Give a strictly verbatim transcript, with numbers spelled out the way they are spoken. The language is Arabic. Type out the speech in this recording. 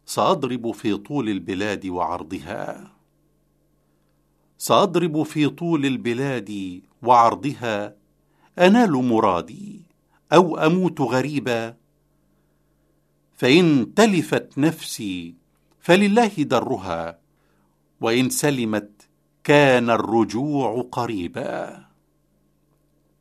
سأضرب في طول البلاد وعرضها سأضرب في طول البلاد وعرضها أنال مرادي أو أموت غريبا. فإن تلفت نفسي فلله درها، وإن سلمت كان الرجوع قريبا.